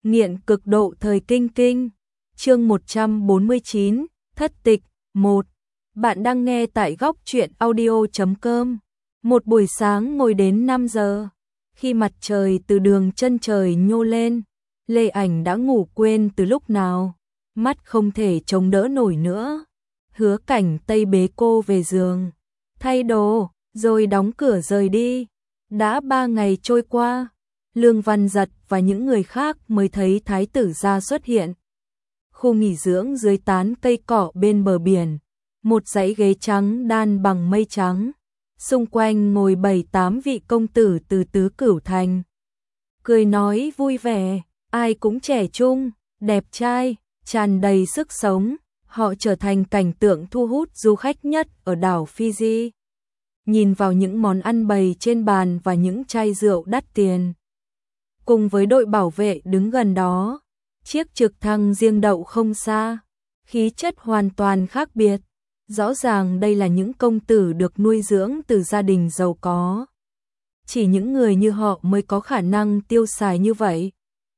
nghiện cực độ thời kinh kinh. Chương 149, thất tịch 1. Bạn đang nghe tại góc truyện audio.com. Một buổi sáng ngồi đến 5 giờ, khi mặt trời từ đường chân trời nhô lên, Lê Ảnh đã ngủ quên từ lúc nào, mắt không thể chống đỡ nổi nữa. Hứa Cảnh Tây bế cô về giường, thay đồ, rồi đóng cửa rời đi. Đã 3 ngày trôi qua, Lương Văn Giật và những người khác mới thấy thái tử gia xuất hiện. Khu nghỉ dưỡng dưới tán cây cỏ bên bờ biển, một dãy ghế trắng đan bằng mây trắng, xung quanh ngồi 7-8 vị công tử từ tứ cửu thành. Cười nói vui vẻ, ai cũng trẻ trung, đẹp trai, tràn đầy sức sống, họ trở thành cảnh tượng thu hút du khách nhất ở đảo Fiji. Nhìn vào những món ăn bày trên bàn và những chai rượu đắt tiền, cùng với đội bảo vệ đứng gần đó, chiếc trực thăng riêng đậu không xa, khí chất hoàn toàn khác biệt. Rõ ràng đây là những công tử được nuôi dưỡng từ gia đình giàu có. Chỉ những người như họ mới có khả năng tiêu xài như vậy.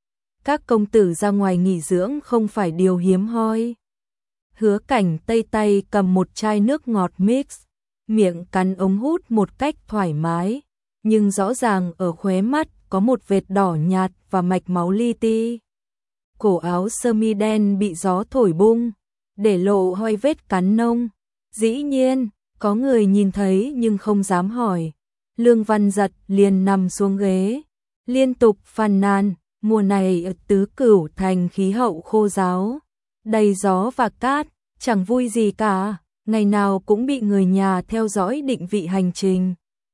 Các công tử ra ngoài nghỉ dưỡng không phải điều hiếm hoi. Hứa Cảnh Tây tay cầm một chai nước ngọt mix, miệng cắn ống hút một cách thoải mái, nhưng rõ ràng ở khóe mắt có một vệt đỏ nhạt và mạch máu li ti. Cổ áo sơ mi đen bị gió thổi bung, để lộ hoi vết cắn nông. Dĩ nhiên, có người nhìn thấy nhưng không dám hỏi. Lương Văn Giật liền nằm xuống ghế, liên tục phàn nàn, mùa này ở tứ cửu thành khí hậu khô ráo, đầy gió và cát, chẳng vui gì cả, ngày nào cũng bị người nhà theo dõi định vị hành trình.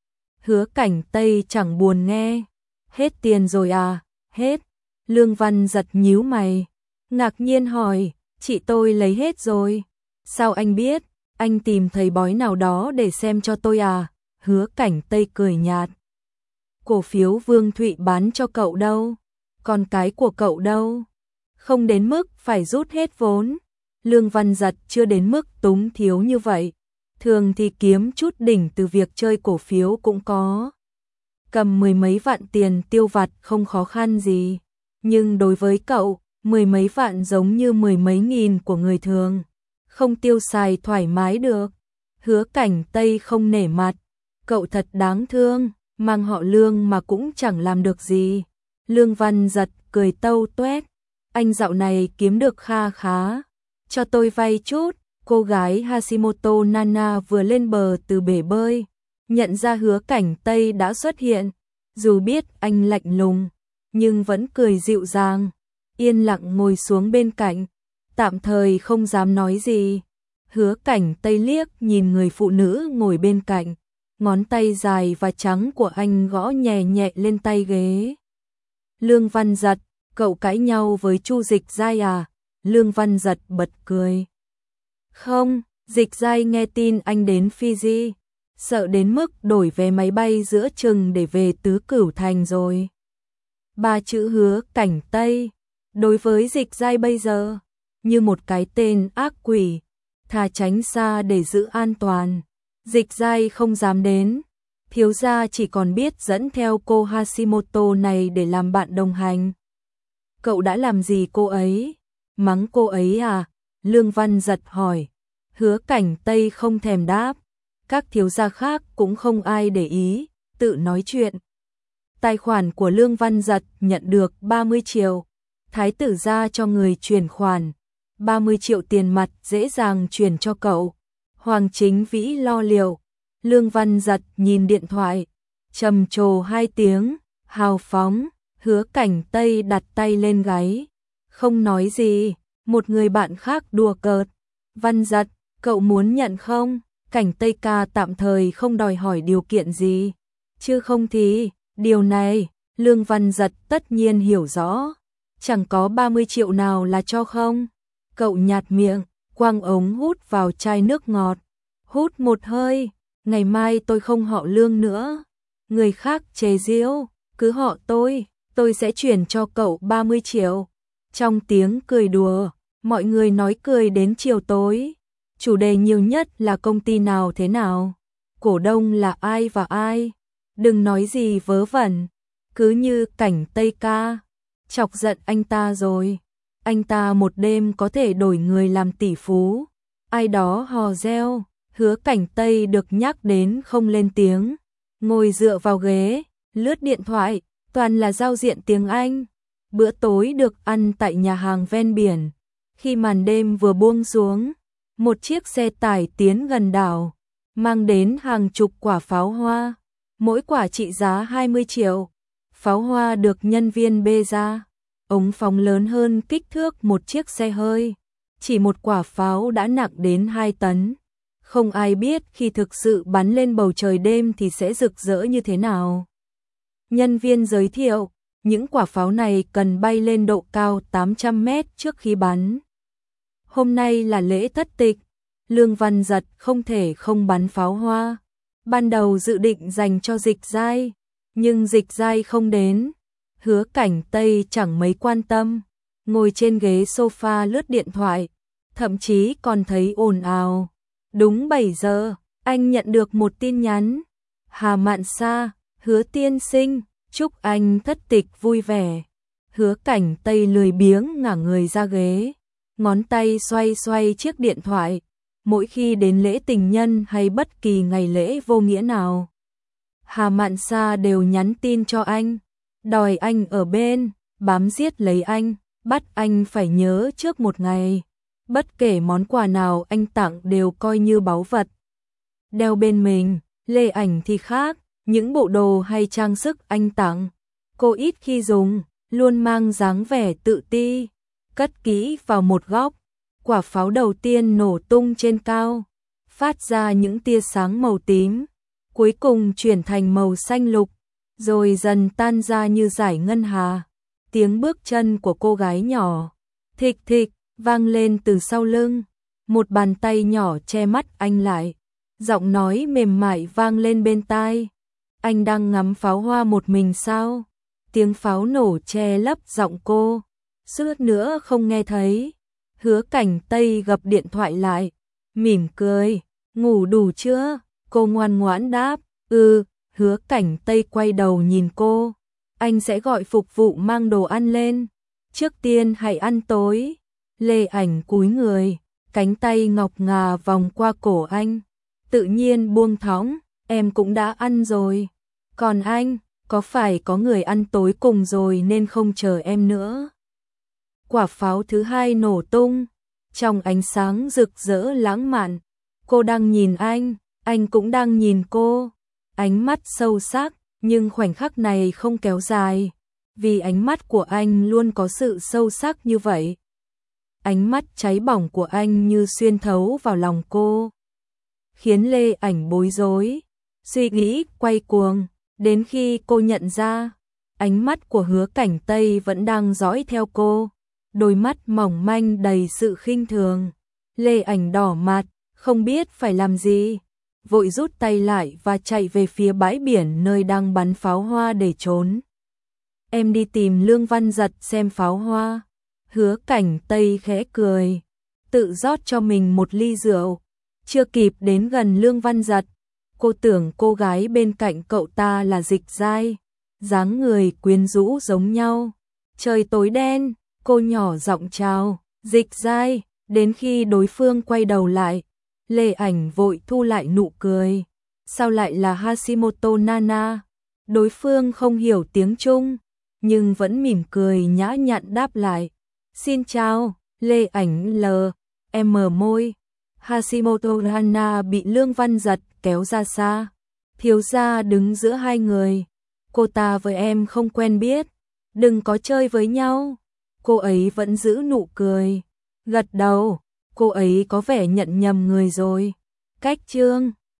Hứa Cảnh Tây chẳng buồn nghe. Hết tiền rồi à? Hết. Lương Văn Giật nhíu mày, ngạc nhiên hỏi, chị tôi lấy hết rồi. Sao anh biết? Anh tìm thầy bói nào đó để xem cho tôi à? Hứa Cảnh Tây cười nhạt. Cổ phiếu Vương Thụy bán cho cậu đâu? Còn cái của cậu đâu? Không đến mức phải rút hết vốn. Lương Văn Giật chưa đến mức túng thiếu như vậy. Thường thì kiếm chút đỉnh từ việc chơi cổ phiếu cũng có. Cầm 10 mấy vạn tiền tiêu vặt không khó khăn gì. Nhưng đối với cậu, 10 mấy vạn giống như 10 mấy nghìn của người thường. Không tiêu xài thoải mái được. Hứa Cảnh Tây không nể mặt. Cậu thật đáng thương, mang họ Lương mà cũng chẳng làm được gì. Lương Văn Giật cười tâu tuét. Anh dạo này kiếm được kha khá. Cho tôi vay chút. Cô gái Hashimoto Nana vừa lên bờ từ bể bơi, nhận ra Hứa Cảnh Tây đã xuất hiện. Dù biết anh lạnh lùng, nhưng vẫn cười dịu dàng, yên lặng ngồi xuống bên cạnh, tạm thời không dám nói gì. Hứa Cảnh Tây liếc nhìn người phụ nữ ngồi bên cạnh, ngón tay dài và trắng của anh gõ nhẹ nhẹ lên tay ghế. Lương Văn Giật, cậu cãi nhau với Chu Dịch Giai à? Lương Văn Giật bật cười. Không, Dịch Giai nghe tin anh đến Fiji, sợ đến mức đổi vé máy bay giữa chừng để về tứ cửu thành rồi. 3 chữ Hứa Cảnh Tây, đối với Dịch Giai bây giờ, như một cái tên ác quỷ, thà tránh xa để giữ an toàn. Dịch Giai không dám đến, thiếu gia chỉ còn biết dẫn theo cô Hashimoto này để làm bạn đồng hành. Cậu đã làm gì cô ấy? Mắng cô ấy à? Lương Văn Giật hỏi. Hứa Cảnh Tây không thèm đáp. Các thiếu gia khác cũng không ai để ý, tự nói chuyện. Tài khoản của Lương Văn Giật nhận được 30 triệu. Thái tử gia cho người chuyển khoản. 30 triệu tiền mặt dễ dàng chuyển cho cậu. Hoàng Chính Vĩ lo liệu. Lương Văn Giật nhìn điện thoại, trầm trồ 2 tiếng, hào phóng. Hứa Cảnh Tây đặt tay lên gáy, không nói gì. Một người bạn khác đùa cợt. Văn Giật, cậu muốn nhận không? Cảnh Tây ca tạm thời không đòi hỏi điều kiện gì. Chứ không thì, điều này, Lương Văn Giật tất nhiên hiểu rõ. Chẳng có 30 triệu nào là cho không? Cậu nhạt miệng, quăng ống hút vào chai nước ngọt. Hút một hơi, ngày mai tôi không họ Lương nữa. Người khác chế giễu, cứ họ tôi sẽ chuyển cho cậu 30 triệu. Trong tiếng cười đùa, mọi người nói cười đến chiều tối. Chủ đề nhiều nhất là công ty nào thế nào, cổ đông là ai và ai. Đừng nói gì vớ vẩn, cứ như Cảnh Tây ca. chọc giận anh ta rồi. Anh ta một đêm có thể đổi người làm tỷ phú. Ai đó hò reo, Hứa Cảnh Tây được nhắc đến không lên tiếng, ngồi dựa vào ghế, lướt điện thoại, toàn là giao diện tiếng Anh. Bữa tối được ăn tại nhà hàng ven biển. Khi màn đêm vừa buông xuống, một chiếc xe tải tiến gần đảo, mang đến hàng chục quả pháo hoa, mỗi quả trị giá 20 triệu. Pháo hoa được nhân viên bê ra, ống phóng lớn hơn kích thước một chiếc xe hơi. Chỉ một quả pháo đã nặng đến 2 tấn. Không ai biết khi thực sự bắn lên bầu trời đêm thì sẽ rực rỡ như thế nào. Nhân viên giới thiệu, những quả pháo này cần bay lên độ cao 800 mét trước khi bắn. Hôm nay là lễ thất tịch, Lương Văn Dật không thể không bắn pháo hoa. Ban đầu dự định dành cho Dịch Giai, nhưng Dịch Giai không đến. Hứa Cảnh Tây chẳng mấy quan tâm, ngồi trên ghế sofa lướt điện thoại, thậm chí còn thấy ồn ào. Đúng 7 giờ, anh nhận được một tin nhắn. Hà Mạn Sa, Hứa tiên sinh, chúc anh thất tịch vui vẻ. Hứa Cảnh Tây lười biếng ngả người ra ghế, ngón tay xoay xoay chiếc điện thoại. Mỗi khi đến lễ tình nhân hay bất kỳ ngày lễ vô nghĩa nào, Hà Mạn Sa đều nhắn tin cho anh, đòi anh ở bên, bám giết lấy anh, bắt anh phải nhớ trước một ngày. Bất kể món quà nào anh tặng đều coi như báu vật. Đeo bên mình, Lê Ảnh thì khác, những bộ đồ hay trang sức anh tặng, cô ít khi dùng, luôn mang dáng vẻ tự ti, cất kỹ vào một góc. Quả pháo đầu tiên nổ tung trên cao, phát ra những tia sáng màu tím, cuối cùng chuyển thành màu xanh lục, rồi dần tan ra như dải ngân hà. Tiếng bước chân của cô gái nhỏ, thịch thịch, vang lên từ sau lưng, một bàn tay nhỏ che mắt anh lại, giọng nói mềm mại vang lên bên tai. Anh đang ngắm pháo hoa một mình sao? Tiếng pháo nổ che lấp giọng cô, suýt nữa không nghe thấy. Hứa Cảnh Tây gập điện thoại lại, mỉm cười, ngủ đủ chưa? Cô ngoan ngoãn đáp, Hứa Cảnh Tây quay đầu nhìn cô, anh sẽ gọi phục vụ mang đồ ăn lên. Trước tiên hãy ăn tối. Lê Ảnh cúi người, cánh tay ngọc ngà vòng qua cổ anh, tự nhiên buông thõng, em cũng đã ăn rồi. Còn anh, có phải có người ăn tối cùng rồi nên không chờ em nữa? Quả pháo thứ hai nổ tung, trong ánh sáng rực rỡ lãng mạn. Cô đang nhìn anh cũng đang nhìn cô. Ánh mắt sâu sắc, nhưng khoảnh khắc này không kéo dài, vì ánh mắt của anh luôn có sự sâu sắc như vậy. Ánh mắt cháy bỏng của anh như xuyên thấu vào lòng cô, khiến Lê Ảnh bối rối, suy nghĩ quay cuồng, đến khi cô nhận ra, ánh mắt của Hứa Cảnh Tây vẫn đang dõi theo cô, đôi mắt mỏng manh đầy sự khinh thường. Lê Ảnh đỏ mặt, không biết phải làm gì, vội rút tay lại và chạy về phía bãi biển nơi đang bắn pháo hoa để trốn. Em đi tìm Lương Văn Dật xem pháo hoa. Hứa Cảnh Tây khẽ cười, tự rót cho mình một ly rượu. Chưa kịp đến gần Lương Văn Dật, cô tưởng cô gái bên cạnh cậu ta là Dịch Giai, dáng người quyến rũ giống nhau. Trời tối đen, cô nhỏ giọng chào, Dịch Giai, đến khi đối phương quay đầu lại, Lê Ảnh vội thu lại nụ cười. Sao lại là Hashimoto Nana? Đối phương không hiểu tiếng Trung, nhưng vẫn mỉm cười nhã nhặn đáp lại. Xin chào, Lê Ảnh lờ, em mở môi. Hashimoto Nana bị Lương Văn Dật kéo ra xa. Thiếu gia đứng giữa hai người. Cô ta với em không quen biết, đừng có chơi với nhau. Cô ấy vẫn giữ nụ cười, gật đầu. Cô ấy có vẻ nhận nhầm người rồi. Cách chương